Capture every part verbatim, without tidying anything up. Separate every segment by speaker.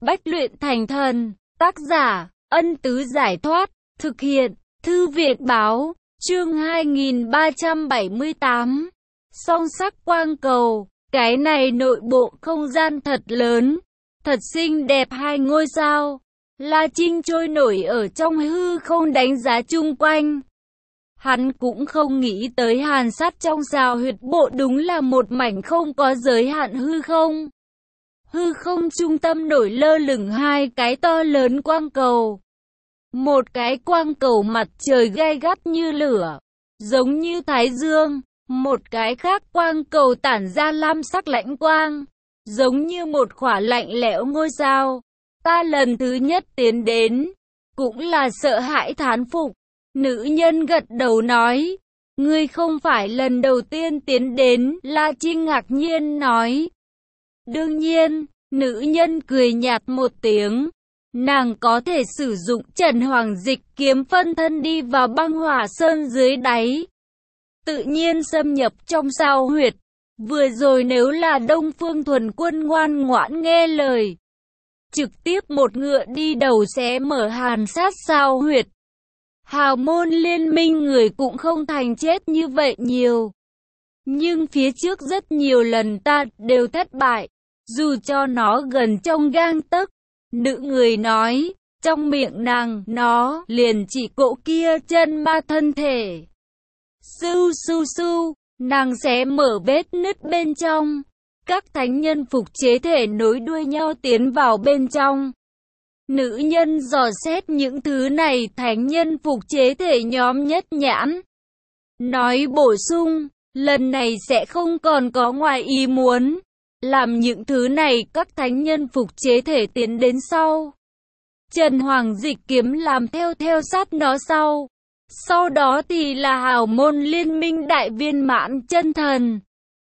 Speaker 1: Bách luyện thành thần, tác giả, Ân Tứ Giải Thoát, thực hiện, Thư viện Báo, chương hai nghìn ba trăm bảy mươi tám. Song sắc quang cầu, cái này nội bộ không gian thật lớn, thật xinh đẹp hai ngôi sao. La Trinh trôi nổi ở trong hư không đánh giá chung quanh. Hắn cũng không nghĩ tới hàn sát trong sao huyệt bộ đúng là một mảnh không có giới hạn hư không. Hư không trung tâm nổi lơ lửng hai cái to lớn quang cầu. Một cái quang cầu mặt trời gay gắt như lửa, giống như thái dương. Một cái khác quang cầu tản ra lam sắc lãnh quang, giống như một khỏa lạnh lẽo ngôi sao. Ta lần thứ nhất tiến đến, cũng là sợ hãi thán phục. Nữ nhân gật đầu nói, ngươi không phải lần đầu tiên tiến đến, La Trinh ngạc nhiên nói. Đương nhiên, nữ nhân cười nhạt một tiếng. Nàng có thể sử dụng Trần Hoàng Dịch kiếm phân thân đi vào băng hỏa sơn dưới đáy, tự nhiên xâm nhập trong sao huyệt. Vừa rồi nếu là Đông Phương Thuần Quân ngoan ngoãn nghe lời, trực tiếp một ngựa đi đầu sẽ mở hàn sát sao huyệt. Hào môn liên minh người cũng không thành chết như vậy nhiều. Nhưng phía trước rất nhiều lần ta đều thất bại, dù cho nó gần trong gang tấc. Nữ người nói, trong miệng nàng, nó liền chỉ cỗ kia chân ma thân thể. Su su su, nàng sẽ mở vết nứt bên trong. Các thánh nhân phục chế thể nối đuôi nhau tiến vào bên trong. Nữ nhân dò xét những thứ này, thánh nhân phục chế thể nhóm nhất nhãn. Nói bổ sung, lần này sẽ không còn có ngoài ý muốn. Làm những thứ này các thánh nhân phục chế thể tiến đến sau. Trần Hoàng Dịch kiếm làm theo theo sát nó sau. Sau đó thì là hào môn liên minh đại viên mãn chân thần,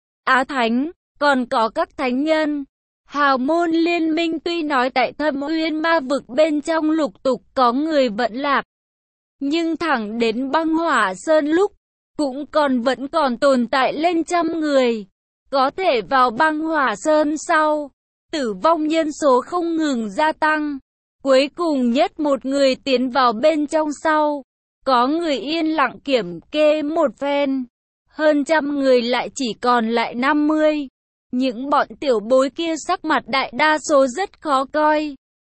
Speaker 1: Á Thánh, còn có các thánh nhân. Hào môn liên minh tuy nói tại Thâm Uyên ma vực bên trong lục tục có người vẫn lạc, nhưng thẳng đến băng hỏa sơn lúc, cũng còn vẫn còn tồn tại lên trăm người. Có thể vào băng hỏa sơn sau, tử vong nhân số không ngừng gia tăng. Cuối cùng nhất một người tiến vào bên trong sau, có người yên lặng kiểm kê một phen, hơn trăm người lại chỉ còn lại năm mươi. Những bọn tiểu bối kia sắc mặt đại đa số rất khó coi.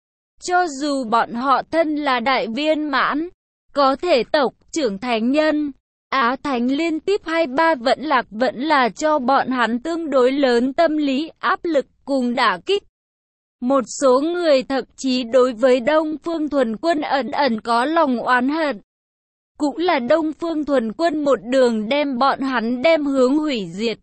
Speaker 1: Cho dù bọn họ thân là đại viên mãn, có thể tộc trưởng thánh nhân, Á Thánh liên tiếp hai ba vẫn lạc vẫn là cho bọn hắn tương đối lớn tâm lý áp lực cùng đả kích. Một số người thậm chí đối với Đông Phương Thuần Quân ẩn ẩn có lòng oán hận. Cũng là Đông Phương Thuần Quân một đường đem bọn hắn đem hướng hủy diệt.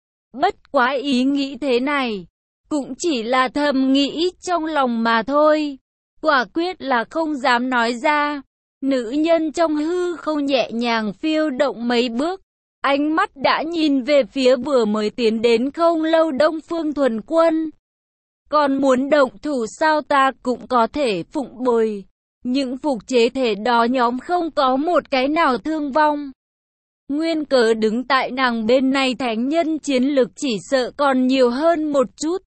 Speaker 1: Bất quá ý nghĩ thế này, cũng chỉ là thầm nghĩ trong lòng mà thôi. Quả quyết là không dám nói ra. Nữ nhân trong hư không nhẹ nhàng phiêu động mấy bước, ánh mắt đã nhìn về phía vừa mới tiến đến không lâu Đông Phương Thuần Quân. Còn muốn động thủ sao, ta cũng có thể phụng bồi. Những phục chế thể đó nhóm không có một cái nào thương vong. Nguyên cớ đứng tại nàng bên này thánh nhân chiến lực chỉ sợ còn nhiều hơn một chút.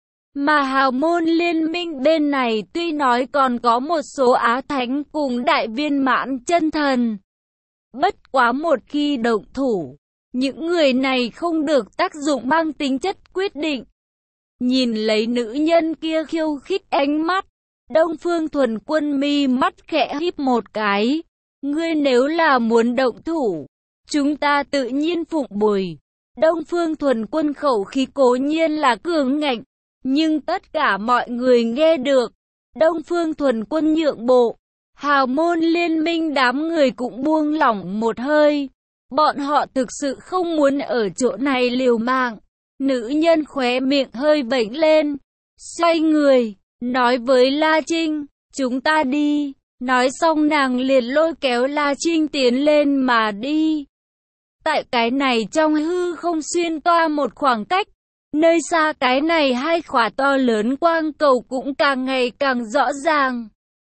Speaker 1: Mà hào môn liên minh bên này tuy nói còn có một số Á Thánh cùng đại viên mãn chân thần. Bất quá một khi động thủ, những người này không được tác dụng mang tính chất quyết định. Nhìn lấy nữ nhân kia khiêu khích ánh mắt, Đông Phương Thuần Quân mi mắt khẽ híp một cái. Ngươi nếu là muốn động thủ, chúng ta tự nhiên phụng bồi. Đông Phương Thuần Quân khẩu khí cố nhiên là cường ngạnh, nhưng tất cả mọi người nghe được. Đông Phương Thuần Quân nhượng bộ, hào môn liên minh đám người cũng buông lỏng một hơi. Bọn họ thực sự không muốn ở chỗ này liều mạng. Nữ nhân khóe miệng hơi vểnh lên, xoay người, nói với La Trinh, chúng ta đi. Nói xong nàng liền lôi kéo La Trinh tiến lên mà đi. Tại cái này trong hư không xuyên toa một khoảng cách, nơi xa cái này hai khỏa to lớn quang cầu cũng càng ngày càng rõ ràng.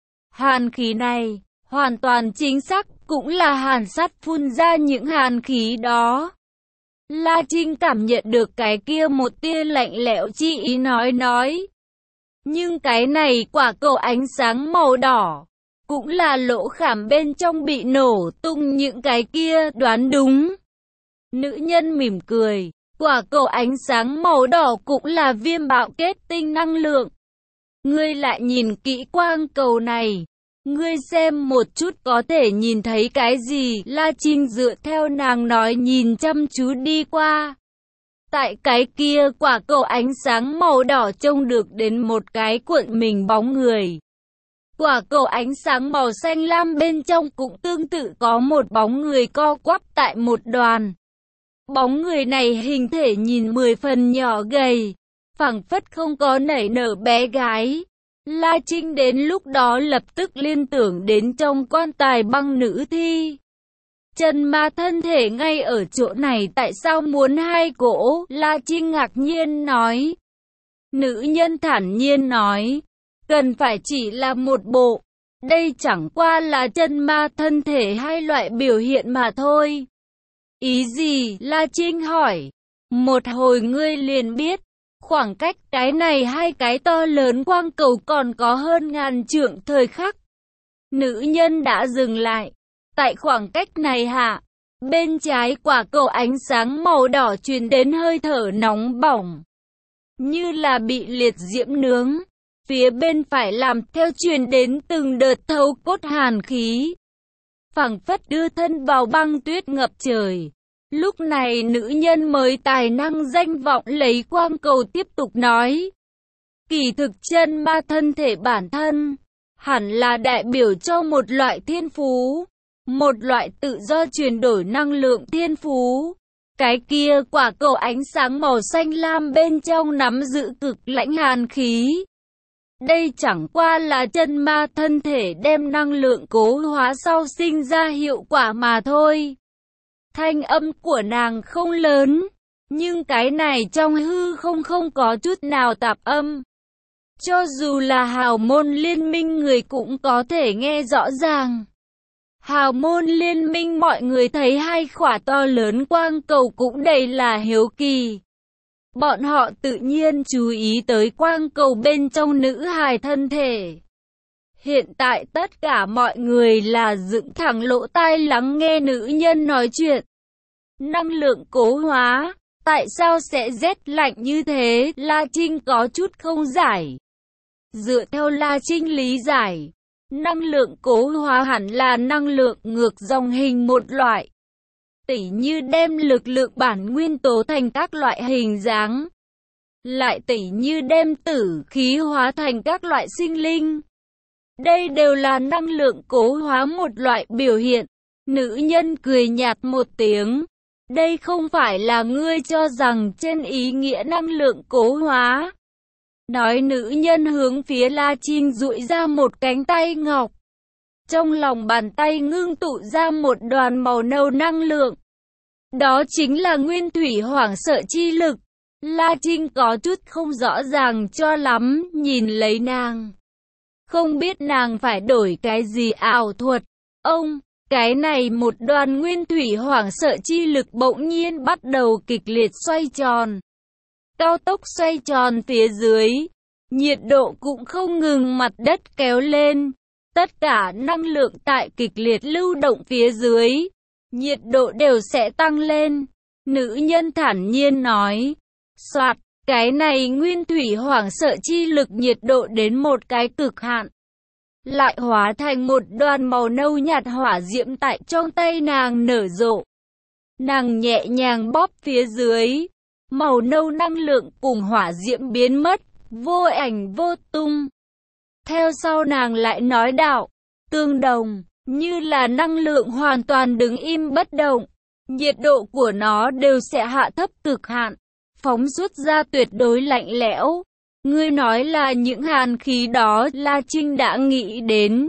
Speaker 1: Hàn khí này, hoàn toàn chính xác, cũng là hàn sát phun ra những hàn khí đó. La Trinh cảm nhận được cái kia một tia lạnh lẽo chi ý nói nói. Nhưng cái này quả cầu ánh sáng màu đỏ, cũng là lỗ khảm bên trong bị nổ tung những cái kia, đoán đúng. Nữ nhân mỉm cười, quả cầu ánh sáng màu đỏ cũng là viêm bạo kết tinh năng lượng. Ngươi lại nhìn kỹ quang cầu này. Ngươi xem một chút có thể nhìn thấy cái gì? La Trinh dựa theo nàng nói nhìn chăm chú đi qua. Tại cái kia quả cầu ánh sáng màu đỏ trông được đến một cái cuộn mình bóng người. Quả cầu ánh sáng màu xanh lam bên trong cũng tương tự có một bóng người co quắp tại một đoàn. Bóng người này hình thể nhìn mười phần nhỏ gầy, phảng phất không có nảy nở bé gái. La Trinh đến lúc đó lập tức liên tưởng đến trong quan tài băng nữ thi. Chân ma thân thể ngay ở chỗ này tại sao muốn hai cỗ? La Trinh ngạc nhiên nói. Nữ nhân thản nhiên nói, cần phải chỉ là một bộ. Đây chẳng qua là chân ma thân thể hai loại biểu hiện mà thôi. Ý gì? La Trinh hỏi. Một hồi ngươi liền biết. Khoảng cách cái này hai cái to lớn quang cầu còn có hơn ngàn trượng thời khắc. Nữ nhân đã dừng lại. Tại khoảng cách này hạ, bên trái quả cầu ánh sáng màu đỏ truyền đến hơi thở nóng bỏng, như là bị liệt diễm nướng. Phía bên phải làm theo truyền đến từng đợt thấu cốt hàn khí, phảng phất đưa thân vào băng tuyết ngập trời. Lúc này nữ nhân mới tài năng danh vọng lấy quang cầu tiếp tục nói. Kỳ thực chân ma thân thể bản thân, hẳn là đại biểu cho một loại thiên phú, một loại tự do chuyển đổi năng lượng thiên phú. Cái kia quả cầu ánh sáng màu xanh lam bên trong nắm giữ cực lãnh hàn khí. Đây chẳng qua là chân ma thân thể đem năng lượng cố hóa sau sinh ra hiệu quả mà thôi. Thanh âm của nàng không lớn, nhưng cái này trong hư không không có chút nào tạp âm. Cho dù là hào môn liên minh người cũng có thể nghe rõ ràng. Hào môn liên minh mọi người thấy hai quả to lớn quang cầu cũng đầy là hiếu kỳ. Bọn họ tự nhiên chú ý tới quang cầu bên trong nữ hài thân thể. Hiện tại tất cả mọi người là dựng thẳng lỗ tai lắng nghe nữ nhân nói chuyện. Năng lượng cố hóa, tại sao sẽ rét lạnh như thế? La Trinh có chút không giải. Dựa theo La Trinh lý giải, năng lượng cố hóa hẳn là năng lượng ngược dòng hình một loại. Tỉ như đem lực lượng bản nguyên tố thành các loại hình dáng. Lại tỉ như đem tử khí hóa thành các loại sinh linh. Đây đều là năng lượng cố hóa một loại biểu hiện. Nữ nhân cười nhạt một tiếng. Đây không phải là ngươi cho rằng trên ý nghĩa năng lượng cố hóa. Nói nữ nhân hướng phía La Trinh duỗi ra một cánh tay ngọc. Trong lòng bàn tay ngưng tụ ra một đoàn màu nâu năng lượng. Đó chính là nguyên thủy hoảng sợ chi lực. La Trinh có chút không rõ ràng cho lắm, nhìn lấy nàng. Không biết nàng phải đổi cái gì ảo thuật. Ông, cái này một đoàn nguyên thủy hoảng sợ chi lực bỗng nhiên bắt đầu kịch liệt xoay tròn. Cao tốc xoay tròn phía dưới, nhiệt độ cũng không ngừng mặt đất kéo lên. Tất cả năng lượng tại kịch liệt lưu động phía dưới, nhiệt độ đều sẽ tăng lên. Nữ nhân thản nhiên nói, soạt, cái này nguyên thủy hoảng sợ chi lực nhiệt độ đến một cái cực hạn. Lại hóa thành một đoàn màu nâu nhạt hỏa diễm tại trong tay nàng nở rộ. Nàng nhẹ nhàng bóp phía dưới, màu nâu năng lượng cùng hỏa diễm biến mất, vô ảnh vô tung. Theo sau nàng lại nói đạo, tương đồng, như là năng lượng hoàn toàn đứng im bất động. Nhiệt độ của nó đều sẽ hạ thấp cực hạn, phóng xuất ra tuyệt đối lạnh lẽo. Ngươi nói là những hàn khí đó, La Trinh đã nghĩ đến.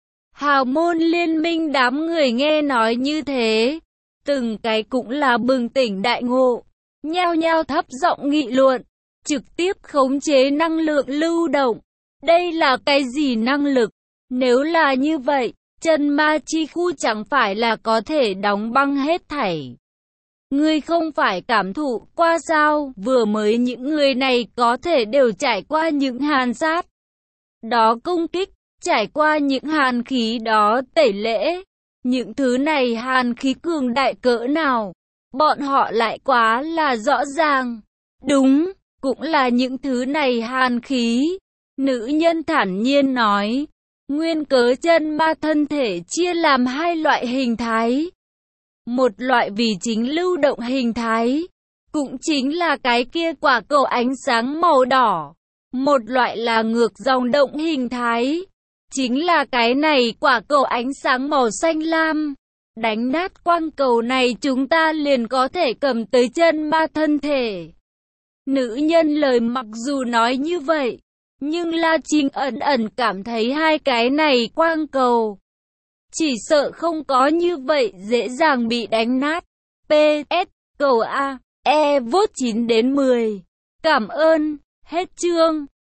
Speaker 1: Hào môn liên minh đám người nghe nói như thế, từng cái cũng là bừng tỉnh đại ngộ, nhao nhao thấp giọng nghị luận, trực tiếp khống chế năng lượng lưu động. Đây là cái gì năng lực? Nếu là như vậy, chân ma chi khu chẳng phải là có thể đóng băng hết thảy. Ngươi không phải cảm thụ qua sao, vừa mới những người này có thể đều trải qua những hàn sát đó công kích, trải qua những hàn khí đó tẩy lễ. Những thứ này hàn khí cường đại cỡ nào, bọn họ lại quá là rõ ràng. Đúng, cũng là những thứ này hàn khí. Nữ nhân thản nhiên nói, nguyên cớ chân ma thân thể chia làm hai loại hình thái. Một loại vì chính lưu động hình thái, cũng chính là cái kia quả cầu ánh sáng màu đỏ. Một loại là ngược dòng động hình thái, chính là cái này quả cầu ánh sáng màu xanh lam. Đánh nát quang cầu này chúng ta liền có thể cầm tới chân ma thân thể. Nữ nhân lời mặc dù nói như vậy, nhưng La Trinh ẩn ẩn cảm thấy hai cái này quang cầu chỉ sợ không có như vậy dễ dàng bị đánh nát. pê ét cầu A, E vote chín đến mười. Cảm ơn, hết chương.